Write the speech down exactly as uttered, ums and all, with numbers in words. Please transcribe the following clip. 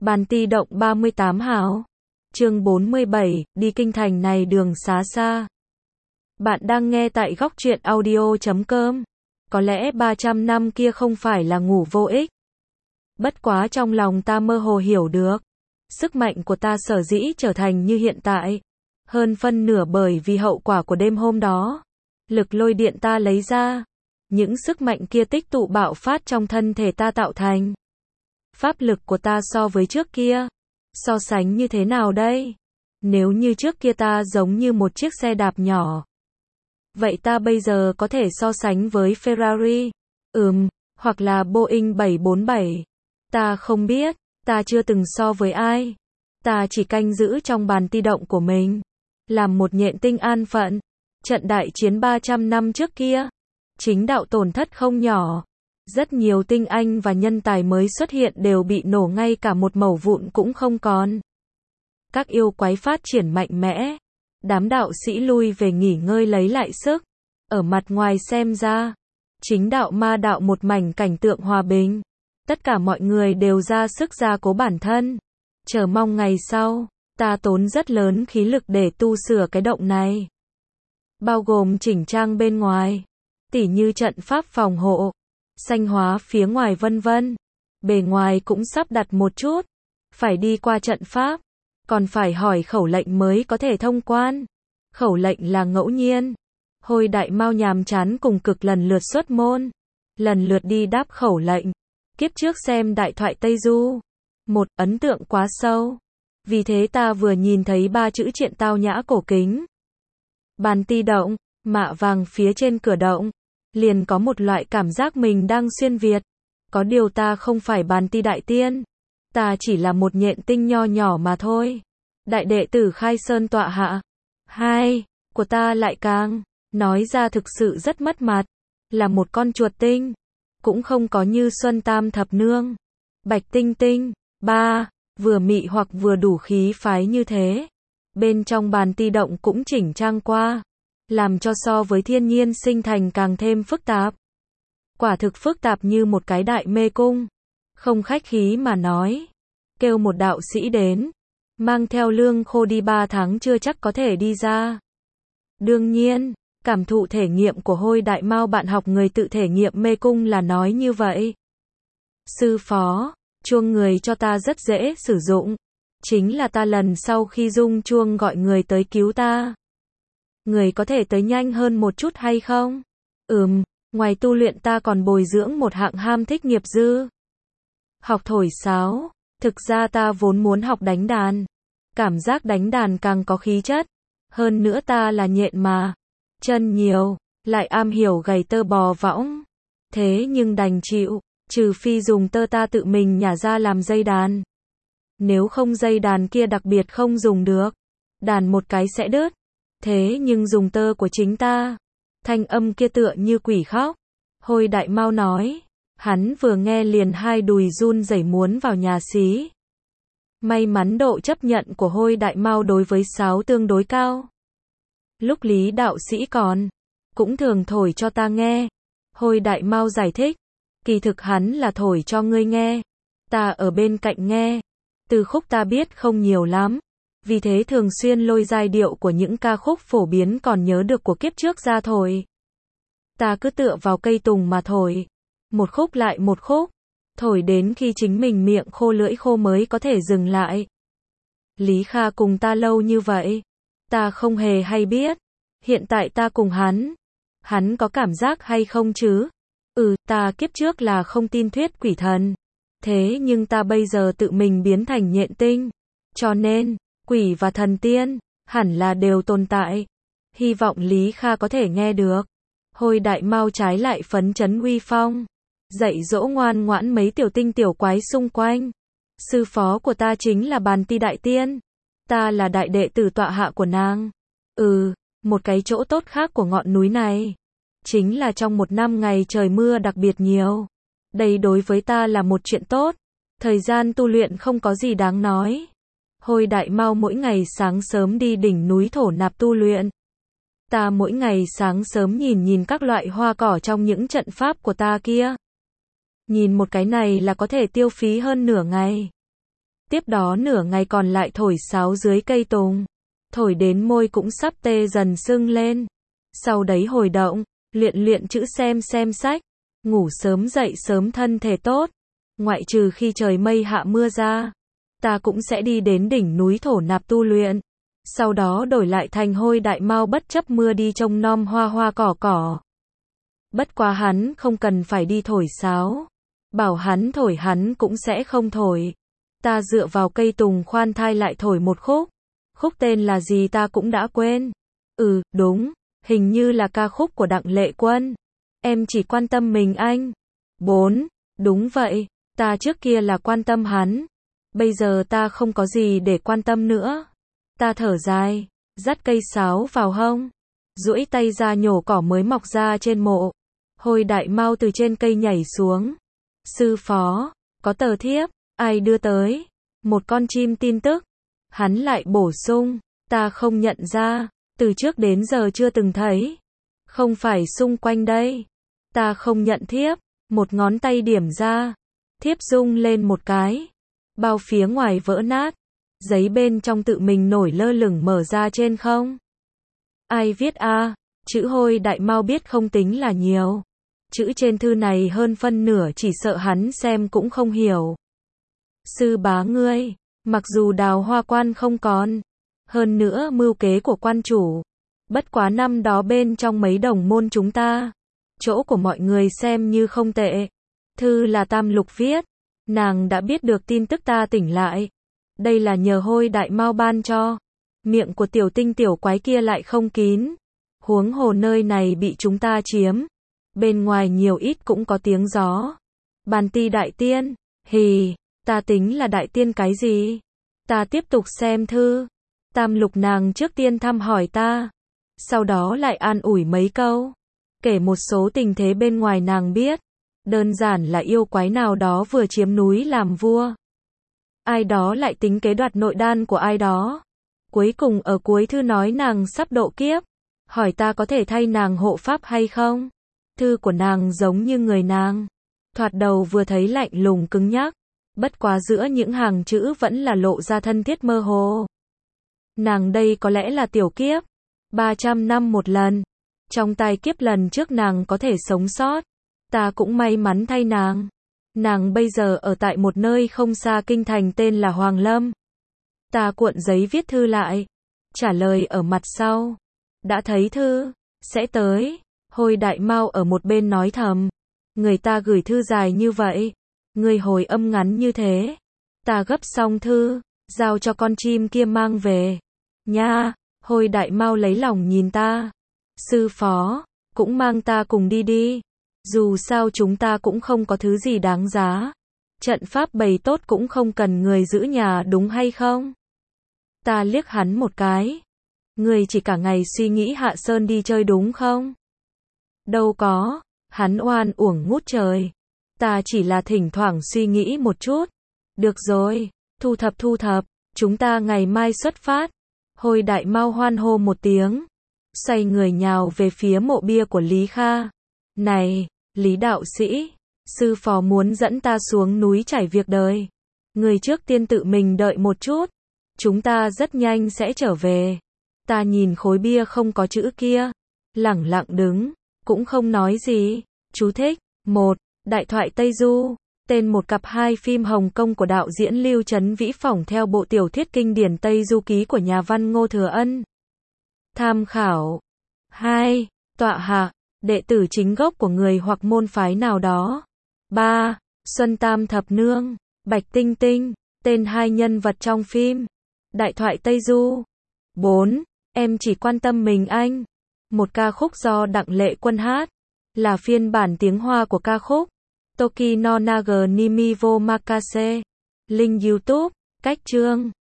Bàn ti động ba mươi tám hào. Chương bốn mươi bảy, đi kinh thành này đường xá xa. Bạn đang nghe tại góc truyện audio chấm com. Có lẽ ba trăm năm kia không phải là ngủ vô ích. Bất quá trong lòng ta mơ hồ hiểu được. Sức mạnh của ta sở dĩ trở thành như hiện tại. Hơn phân nửa bởi vì hậu quả của đêm hôm đó. Lực lôi điện ta lấy ra. Những sức mạnh kia tích tụ bạo phát trong thân thể ta tạo thành. Pháp lực của ta so với trước kia. So sánh như thế nào đây? Nếu như trước kia ta giống như một chiếc xe đạp nhỏ. Vậy ta bây giờ có thể so sánh với Ferrari. Ừm, hoặc là Boeing bảy bốn bảy. Ta không biết, ta chưa từng so với ai. Ta chỉ canh giữ trong bàn ti động của mình. Làm một nhện tinh an phận. Trận đại chiến ba trăm năm trước kia. Chính đạo tổn thất không nhỏ. Rất nhiều tinh anh và nhân tài mới xuất hiện đều bị nổ ngay cả một mẩu vụn cũng không còn. Các yêu quái phát triển mạnh mẽ. Đám đạo sĩ lui về nghỉ ngơi lấy lại sức. Ở mặt ngoài xem ra, chính đạo ma đạo một mảnh cảnh tượng hòa bình. Tất cả mọi người đều ra sức gia cố bản thân. Chờ mong ngày sau, ta tốn rất lớn khí lực để tu sửa cái động này. Bao gồm chỉnh trang bên ngoài, tỉ như trận pháp phòng hộ, xanh hóa phía ngoài vân vân. Bề ngoài cũng sắp đặt một chút. Phải đi qua trận pháp. Còn phải hỏi khẩu lệnh mới có thể thông quan. Khẩu lệnh là ngẫu nhiên. Hôi đại mao nhàm chán cùng cực lần lượt xuất môn. Lần lượt đi đáp khẩu lệnh. Kiếp trước xem đại thoại Tây Du. Một, ấn tượng quá sâu. Vì thế ta vừa nhìn thấy ba chữ triện tao nhã cổ kính. Bàn ti động, mạ vàng phía trên cửa động. Liền có một loại cảm giác mình đang xuyên Việt. Có điều ta không phải bàn ti đại tiên. Ta chỉ là một nhện tinh nho nhỏ mà thôi. Đại đệ tử Khai Sơn tọa hạ. Hai, của ta lại càng, nói ra thực sự rất mất mặt. Là một con chuột tinh. Cũng không có như Xuân Tam Thập Nương. Bạch Tinh Tinh. Ba, vừa mị hoặc vừa đủ khí phái như thế. Bên trong bàn ti động cũng chỉnh trang qua. Làm cho so với thiên nhiên sinh thành càng thêm phức tạp. Quả thực phức tạp như một cái đại mê cung. Không khách khí mà nói. Kêu một đạo sĩ đến. Mang theo lương khô đi ba tháng chưa chắc có thể đi ra. Đương nhiên, cảm thụ thể nghiệm của hôi đại mao bạn học người tự thể nghiệm mê cung là nói như vậy. Sư phó, chuông người cho ta rất dễ sử dụng. Chính là ta lần sau khi rung chuông gọi người tới cứu ta. Người có thể tới nhanh hơn một chút hay không? Ừm, ngoài tu luyện ta còn bồi dưỡng một hạng ham thích nghiệp dư. Học thổi sáo. Thực ra ta vốn muốn học đánh đàn. Cảm giác đánh đàn càng có khí chất. Hơn nữa ta là nhện mà. Chân nhiều, lại am hiểu gầy tơ bò võng. Thế nhưng đành chịu, trừ phi dùng tơ ta tự mình nhả ra làm dây đàn. Nếu không dây đàn kia đặc biệt không dùng được. Đàn một cái sẽ đứt. Thế nhưng dùng tơ của chính ta. Thanh âm kia tựa như quỷ khóc. Hôi đại mao nói. Hắn vừa nghe liền hai đùi run rẩy muốn vào nhà xí. May mắn độ chấp nhận của hôi đại mao đối với sáo tương đối cao. Lúc Lý đạo sĩ còn, cũng thường thổi cho ta nghe. Hôi đại mao giải thích. Kỳ thực hắn là thổi cho ngươi nghe. Ta ở bên cạnh nghe. Từ khúc ta biết không nhiều lắm. Vì thế thường xuyên lôi giai điệu của những ca khúc phổ biến còn nhớ được của kiếp trước ra thổi. Ta cứ tựa vào cây tùng mà thổi. Một khúc lại một khúc. Thổi đến khi chính mình miệng khô lưỡi khô mới có thể dừng lại. Lý Kha cùng ta lâu như vậy. Ta không hề hay biết. Hiện tại ta cùng hắn. Hắn có cảm giác hay không chứ? Ừ, ta kiếp trước là không tin thuyết quỷ thần. Thế nhưng ta bây giờ tự mình biến thành nhện tinh. Cho nên, quỷ và thần tiên, hẳn là đều tồn tại. Hy vọng Lý Kha có thể nghe được. Hôi đại mao trái lại phấn chấn uy phong. Dạy dỗ ngoan ngoãn mấy tiểu tinh tiểu quái xung quanh. Sư phó của ta chính là bàn ti đại tiên. Ta là đại đệ tử tọa hạ của nàng. Ừ, một cái chỗ tốt khác của ngọn núi này. Chính là trong một năm ngày trời mưa đặc biệt nhiều. Đây đối với ta là một chuyện tốt. Thời gian tu luyện không có gì đáng nói. Hôi đại mao mỗi ngày sáng sớm đi đỉnh núi thổ nạp tu luyện. Ta mỗi ngày sáng sớm nhìn nhìn các loại hoa cỏ trong những trận pháp của ta kia. Nhìn một cái này là có thể tiêu phí hơn nửa ngày. Tiếp đó nửa ngày còn lại thổi sáo dưới cây tùng. Thổi đến môi cũng sắp tê dần sưng lên. Sau đấy hồi động, luyện luyện chữ xem xem sách. Ngủ sớm dậy sớm thân thể tốt. Ngoại trừ khi trời mây hạ mưa ra. Ta cũng sẽ đi đến đỉnh núi thổ nạp tu luyện. Sau đó đổi lại thành Hôi Đại Mao bất chấp mưa đi trông nom hoa hoa cỏ cỏ. Bất quá hắn không cần phải đi thổi sáo. Bảo hắn thổi hắn cũng sẽ không thổi. Ta dựa vào cây tùng khoan thai lại thổi một khúc. Khúc tên là gì ta cũng đã quên. Ừ, đúng, hình như là ca khúc của Đặng Lệ Quân. Em chỉ quan tâm mình anh. bốn. Đúng vậy, ta trước kia là quan tâm hắn. Bây giờ ta không có gì để quan tâm nữa. Ta thở dài, dắt cây sáo vào hông. Duỗi tay ra nhổ cỏ mới mọc ra trên mộ. Hôi Đại Mao từ trên cây nhảy xuống. Sư phó, có tờ thiếp, ai đưa tới? Một con chim tin tức. Hắn lại bổ sung, ta không nhận ra, từ trước đến giờ chưa từng thấy. Không phải xung quanh đây. Ta không nhận thiếp, một ngón tay điểm ra. Thiếp rung lên một cái. Bao phía ngoài vỡ nát. Giấy bên trong tự mình nổi lơ lửng mở ra trên không. Ai viết a? À? Chữ Hôi Đại Mao biết không tính là nhiều. Chữ trên thư này hơn phân nửa chỉ sợ hắn xem cũng không hiểu. Sư bá ngươi, mặc dù Đào Hoa quan không còn, hơn nữa mưu kế của quan chủ, bất quá năm đó bên trong mấy đồng môn chúng ta, chỗ của mọi người xem như không tệ. Thư là Tam Lục viết, nàng đã biết được tin tức ta tỉnh lại. Đây là nhờ Hôi Đại Mao ban cho. Miệng của tiểu tinh tiểu quái kia lại không kín. Huống hồ nơi này bị chúng ta chiếm. Bên ngoài nhiều ít cũng có tiếng gió. Bàn ti đại tiên, hì, ta tính là đại tiên cái gì? Ta tiếp tục xem thư. Tam Lục nàng trước tiên thăm hỏi ta. Sau đó lại an ủi mấy câu. Kể một số tình thế bên ngoài nàng biết. Đơn giản là yêu quái nào đó vừa chiếm núi làm vua. Ai đó lại tính kế đoạt nội đan của ai đó. Cuối cùng ở cuối thư nói nàng sắp độ kiếp. Hỏi ta có thể thay nàng hộ pháp hay không? Thư của nàng giống như người nàng. Thoạt đầu vừa thấy lạnh lùng cứng nhắc. Bất quá giữa những hàng chữ vẫn là lộ ra thân thiết mơ hồ. Nàng đây có lẽ là tiểu kiếp. ba trăm năm một lần. Trong tai kiếp lần trước nàng có thể sống sót. Ta cũng may mắn thay nàng. Nàng bây giờ ở tại một nơi không xa kinh thành tên là Hoàng Lâm. Ta cuộn giấy viết thư lại. Trả lời ở mặt sau. Đã thấy thư. Sẽ tới. Hôi Đại Mao ở một bên nói thầm. Người ta gửi thư dài như vậy. Người hồi âm ngắn như thế. Ta gấp xong thư. Giao cho con chim kia mang về. Nha. Hôi Đại Mao lấy lòng nhìn ta. Sư phó. Cũng mang ta cùng đi đi. Dù sao chúng ta cũng không có thứ gì đáng giá. Trận pháp bày tốt cũng không cần người giữ nhà đúng hay không? Ta liếc hắn một cái. Người chỉ cả ngày suy nghĩ Hạ Sơn đi chơi đúng không? Đâu có. Hắn oan uổng ngút trời. Ta chỉ là thỉnh thoảng suy nghĩ một chút. Được rồi. Thu thập thu thập. Chúng ta ngày mai xuất phát. Hôi Đại Mao hoan hô một tiếng. Xoay người nhào về phía mộ bia của Lý Kha. Này, Lý đạo sĩ. Sư phó muốn dẫn ta xuống núi trải việc đời. Người trước tiên tự mình đợi một chút. Chúng ta rất nhanh sẽ trở về. Ta nhìn khối bia không có chữ kia. Lẳng lặng đứng. Cũng không nói gì. Chú thích. một. Đại thoại Tây Du. Tên một cặp hai phim Hồng Kông của đạo diễn Lưu Trấn Vĩ phỏng theo bộ tiểu thuyết kinh điển Tây Du Ký của nhà văn Ngô Thừa Ân. Tham khảo. hai. Tọa hạ. Đệ tử chính gốc của người hoặc môn phái nào đó. ba. Xuân Tam Thập Nương. Bạch Tinh Tinh. Tên hai nhân vật trong phim. Đại thoại Tây Du. bốn. Em chỉ quan tâm mình anh. Một ca khúc do Đặng Lệ Quân hát. Là phiên bản tiếng Hoa của ca khúc Toki no Nage ni mi wo makase. Link YouTube. Cách chương